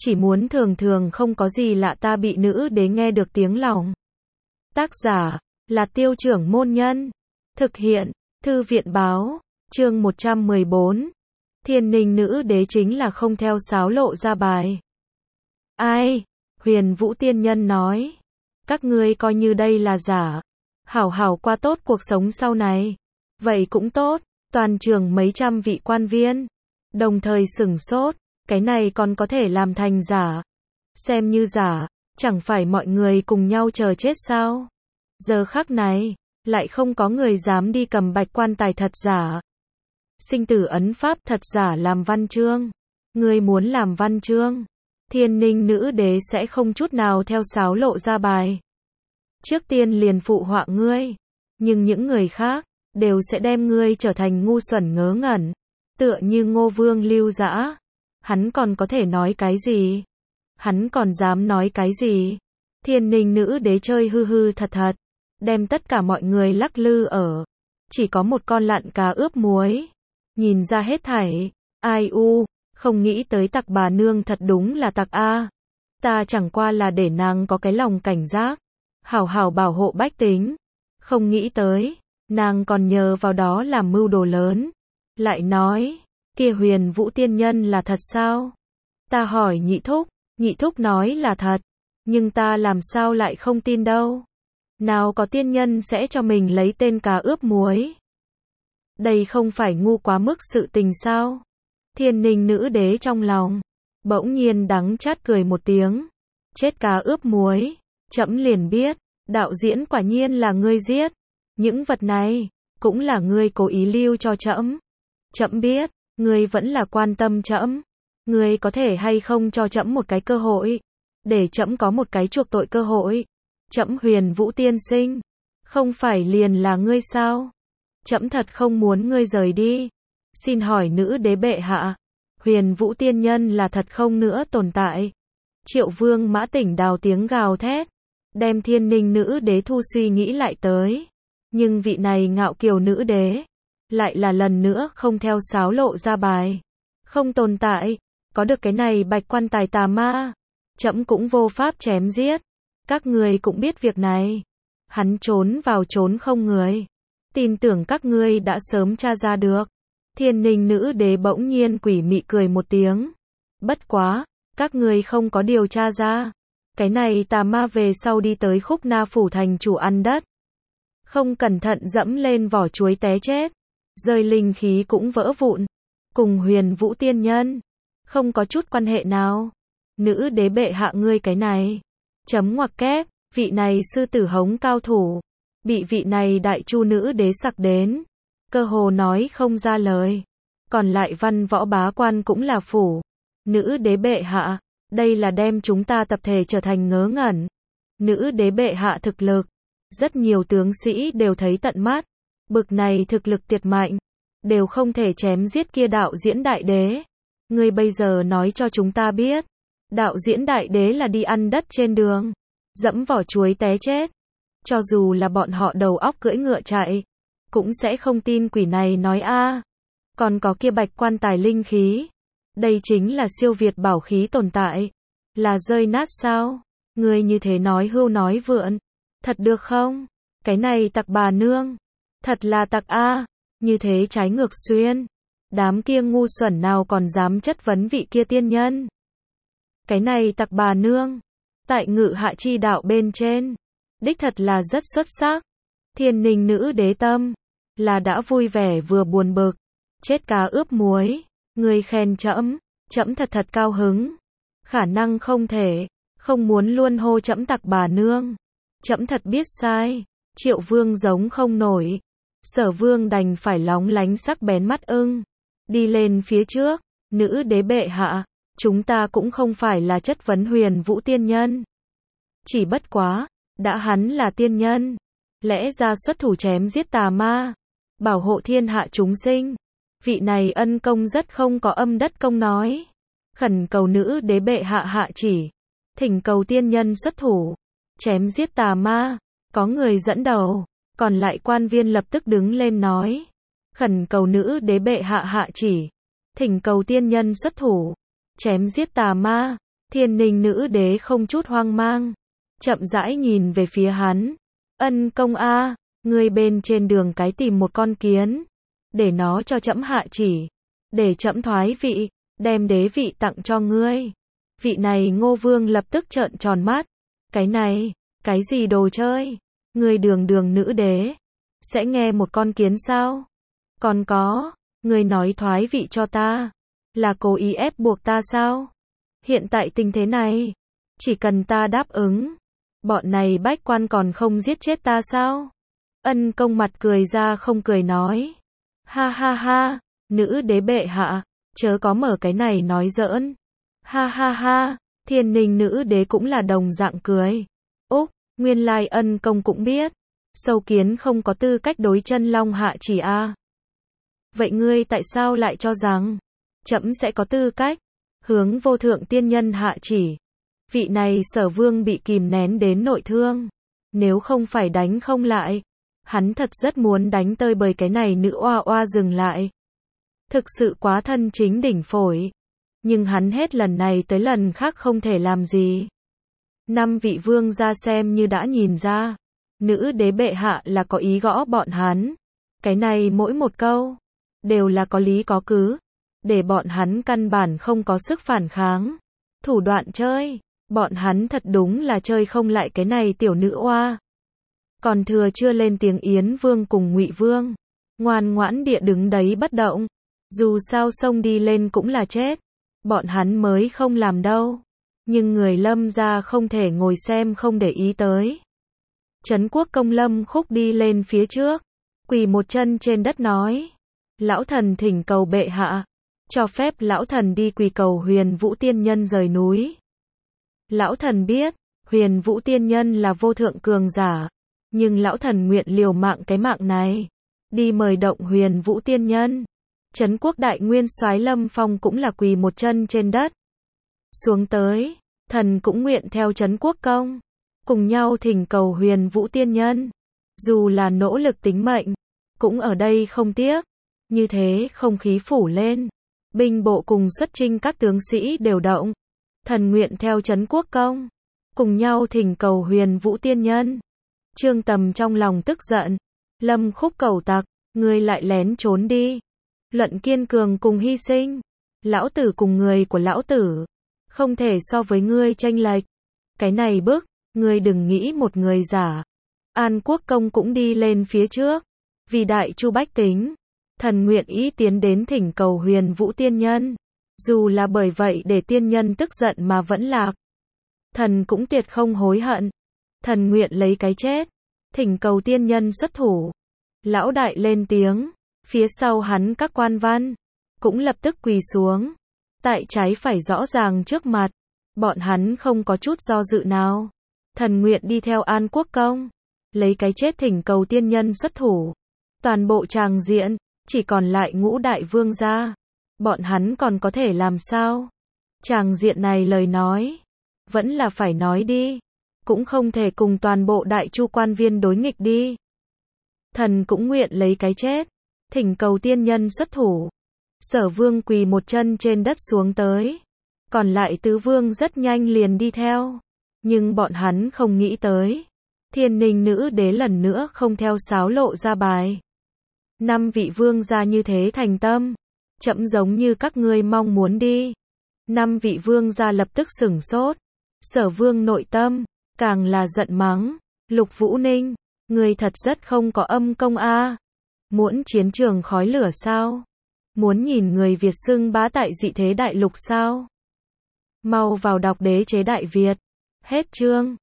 chỉ muốn thường thường không có gì lạ ta bị nữ đế nghe được tiếng lòng. Tác giả là Tiêu Trưởng Môn Nhân. Thực hiện Thư viện Báo. Chương 114. Thiên Ninh nữ đế chính là không theo sáo lộ ra bài. Ai? Huyền Vũ Tiên Nhân nói. Các ngươi coi như đây là giả. Hảo hảo qua tốt cuộc sống sau này. Vậy cũng tốt. Toàn trường mấy trăm vị quan viên đồng thời sửng sốt. Cái này còn có thể làm thành giả. Xem như giả, chẳng phải mọi người cùng nhau chờ chết sao? Giờ khắc này, lại không có người dám đi cầm bạch quan tài thật giả. Sinh tử ấn pháp thật giả làm văn chương. Ngươi muốn làm văn chương, Thiên Ninh nữ đế sẽ không chút nào theo sáo lộ ra bài. Trước tiên liền phụ họa ngươi, nhưng những người khác đều sẽ đem ngươi trở thành ngu xuẩn ngớ ngẩn, tựa như Ngô Vương Lưu Dã. Hắn còn có thể nói cái gì? Hắn còn dám nói cái gì? Thiên Ninh nữ đế chơi hư hư thật thật, đem tất cả mọi người lắc lư ở. Chỉ có một con lặn cá ướp muối. Nhìn ra hết thảy. Ai u, không nghĩ tới tặc bà nương thật đúng là tặc a. Ta chẳng qua là để nàng có cái lòng cảnh giác, hảo hảo bảo hộ bách tính. Không nghĩ tới, nàng còn nhờ vào đó làm mưu đồ lớn. Lại nói, kia Huyền Vũ Tiên Nhân là thật sao? Ta hỏi nhị thúc nói là thật, nhưng ta làm sao lại không tin đâu. Nào có tiên nhân sẽ cho mình lấy tên cá ướp muối. Đây không phải ngu quá mức sự tình sao? Thiên Ninh nữ đế trong lòng bỗng nhiên đắng chát cười một tiếng. Chết cá ướp muối, trẫm liền biết, đạo diễn quả nhiên là ngươi giết. Những vật này cũng là ngươi cố ý lưu cho trẫm. Trẫm biết, ngươi vẫn là quan tâm trẫm. Ngươi có thể hay không cho trẫm một cái cơ hội, để trẫm có một cái chuộc tội cơ hội. Trẫm Huyền Vũ tiên sinh, không phải liền là ngươi sao? Trẫm thật không muốn ngươi rời đi. Xin hỏi nữ đế bệ hạ, Huyền Vũ tiên nhân là thật không nữa tồn tại? Triệu Vương Mã Tỉnh đào tiếng gào thét, đem Thiên Ninh nữ đế thu suy nghĩ lại tới. Nhưng vị này ngạo kiều nữ đế lại là lần nữa không theo sáo lộ ra bài. Không tồn tại, có được cái này bạch quan tài tà ma, trẫm cũng vô pháp chém giết. Các người cũng biết việc này. Hắn trốn vào trốn không người. Tin tưởng các ngươi đã sớm tra ra được. Thiên Ninh nữ đế bỗng nhiên quỷ mị cười một tiếng. Bất quá, các ngươi không có điều tra ra. Cái này tà ma về sau đi tới Khúc Na phủ thành chủ ăn đất. Không cẩn thận dẫm lên vỏ chuối té chết. Rơi linh khí cũng vỡ vụn. Cùng Huyền Vũ tiên nhân không có chút quan hệ nào. Nữ đế bệ hạ ngươi cái này. Chấm ngoặc kép, vị này sư tử hống cao thủ, bị vị này đại chu nữ đế sặc đến, cơ hồ nói không ra lời. Còn lại văn võ bá quan cũng là phủ. Nữ đế bệ hạ, đây là đem chúng ta tập thể trở thành ngớ ngẩn. Nữ đế bệ hạ thực lực, rất nhiều tướng sĩ đều thấy tận mắt. Bực này thực lực tuyệt mạnh, đều không thể chém giết kia đạo diễn đại đế. Ngươi bây giờ nói cho chúng ta biết, đạo diễn đại đế là đi ăn đất trên đường, dẫm vỏ chuối té chết. Cho dù là bọn họ đầu óc cưỡi ngựa chạy, cũng sẽ không tin quỷ này nói a. Còn có kia bạch quan tài linh khí, đây chính là siêu việt bảo khí tồn tại, là rơi nát sao? Ngươi như thế nói hưu nói vượn, thật được không? Cái này tặc bà nương, thật là tặc a, như thế trái ngược xuyên. Đám kia ngu xuẩn nào còn dám chất vấn vị kia tiên nhân? Cái này tặc bà nương, tại ngự hạ chi đạo bên trên, đích thật là rất xuất sắc. Thiên Ninh nữ đế tâm, là đã vui vẻ vừa buồn bực. Chết cá ướp muối, người khen trẫm, trẫm thật thật cao hứng. Khả năng không thể, không muốn luôn hô trẫm tặc bà nương. Trẫm thật biết sai. Triệu Vương giống không nổi. Sở Vương đành phải lóng lánh sắc bén mắt ưng, đi lên phía trước. Nữ đế bệ hạ, chúng ta cũng không phải là chất vấn Huyền Vũ tiên nhân. Chỉ bất quá, đã hắn là tiên nhân, lẽ ra xuất thủ chém giết tà ma, bảo hộ thiên hạ chúng sinh. Vị này ân công rất không có âm đất công nói. Khẩn cầu nữ đế bệ hạ hạ chỉ, thỉnh cầu tiên nhân xuất thủ, chém giết tà ma. Có người dẫn đầu, còn lại quan viên lập tức đứng lên nói. Khẩn cầu nữ đế bệ hạ hạ chỉ, thỉnh cầu tiên nhân xuất thủ, chém giết tà ma. Thiên Ninh nữ đế không chút hoang mang, chậm rãi nhìn về phía hắn. Ân công a, ngươi bên trên đường cái tìm một con kiến, để nó cho trẫm hạ chỉ, để trẫm thoái vị, đem đế vị tặng cho ngươi. Vị này Ngô Vương lập tức trợn tròn mắt. Cái này, cái gì đồ chơi? Ngươi đường đường nữ đế, sẽ nghe một con kiến sao? Còn có, ngươi nói thoái vị cho ta, là cố ý ép buộc ta sao? Hiện tại tình thế này, chỉ cần ta đáp ứng, bọn này bách quan còn không giết chết ta sao? Ân công mặt cười ra không cười nói. Ha ha ha, nữ đế bệ hạ, chớ có mở cái này nói giỡn. Ha ha ha, Thiên Ninh nữ đế cũng là đồng dạng cười. Úc, nguyên lai Ân công cũng biết, sâu kiến không có tư cách đối chân long hạ chỉ a. Vậy ngươi tại sao lại cho rằng trẫm sẽ có tư cách hướng vô thượng tiên nhân hạ chỉ? Vị này Sở Vương bị kìm nén đến nội thương, nếu không phải đánh không lại, hắn thật rất muốn đánh tơi bời cái này nữ oa oa dừng lại. Thực sự quá thân chính đỉnh phổi, nhưng hắn hết lần này tới lần khác không thể làm gì. 5 vị vương gia xem như đã nhìn ra, nữ đế bệ hạ là có ý gõ bọn hắn. Cái này mỗi một câu đều là có lý có cứ, để bọn hắn căn bản không có sức phản kháng. Thủ đoạn chơi, bọn hắn thật đúng là chơi không lại cái này tiểu nữ oa. Còn thừa chưa lên tiếng Yến Vương cùng Ngụy Vương, ngoan ngoãn địa đứng đấy bất động. Dù sao xông đi lên cũng là chết, bọn hắn mới không làm đâu. Nhưng người Lâm gia không thể ngồi xem không để ý tới. Trấn Quốc công Lâm Khúc đi lên phía trước, quỳ một chân trên đất nói: Lão thần thỉnh cầu bệ hạ, cho phép lão thần đi quỳ cầu Huyền Vũ tiên nhân rời núi. Lão thần biết, Huyền Vũ tiên nhân là vô thượng cường giả, nhưng lão thần nguyện liều mạng cái mạng này, đi mời động Huyền Vũ tiên nhân. Trấn Quốc đại nguyên soái Lâm Phong cũng là quỳ một chân trên đất. Xuống tới, thần cũng nguyện theo Trấn Quốc công, cùng nhau thỉnh cầu Huyền Vũ tiên nhân. Dù là nỗ lực tính mệnh, cũng ở đây không tiếc. Như thế không khí phủ lên, binh bộ cùng xuất chinh các tướng sĩ đều động. Thần nguyện theo Trấn Quốc công, cùng nhau thỉnh cầu Huyền Vũ tiên nhân. Trương Tầm trong lòng tức giận. Lâm Khúc cẩu tặc, ngươi lại lén trốn đi. Luận kiên cường cùng hy sinh, lão tử cùng người của lão tử, không thể so với ngươi tranh lệch. Cái này bức, ngươi đừng nghĩ một người giả. An Quốc công cũng đi lên phía trước. Vì đại chu bách tính, thần nguyện ý tiến đến thỉnh cầu Huyền Vũ tiên nhân. Dù là bởi vậy để tiên nhân tức giận mà vẫn lạc, thần cũng tuyệt không hối hận. Thần nguyện lấy cái chết, thỉnh cầu tiên nhân xuất thủ. Lão đại lên tiếng, phía sau hắn các quan văn cũng lập tức quỳ xuống. Tại trái phải rõ ràng trước mặt, bọn hắn không có chút do dự nào. Thần nguyện đi theo An Quốc công, lấy cái chết thỉnh cầu tiên nhân xuất thủ. Toàn bộ tràng diện, chỉ còn lại Ngũ đại vương gia. Bọn hắn còn có thể làm sao? Tràng diện này lời nói, vẫn là phải nói đi. Cũng không thể cùng toàn bộ đại chu quan viên đối nghịch đi. Thần cũng nguyện lấy cái chết, thỉnh cầu tiên nhân xuất thủ. Sở Vương quỳ một chân trên đất xuống tới. Còn lại tứ vương rất nhanh liền đi theo. Nhưng bọn hắn không nghĩ tới, Thiên Ninh nữ đế lần nữa không theo sáo lộ ra bài. 5 vị vương gia như thế thành tâm, chậm giống như các ngươi mong muốn đi. 5 vị vương gia lập tức sửng sốt. Sở Vương nội tâm càng là giận mắng, Lục Vũ Ninh, ngươi thật rất không có âm công a. Muốn chiến trường khói lửa sao? Muốn nhìn người Việt xưng bá tại dị thế đại lục sao? Mau vào đọc Đế chế Đại Việt. Hết chương.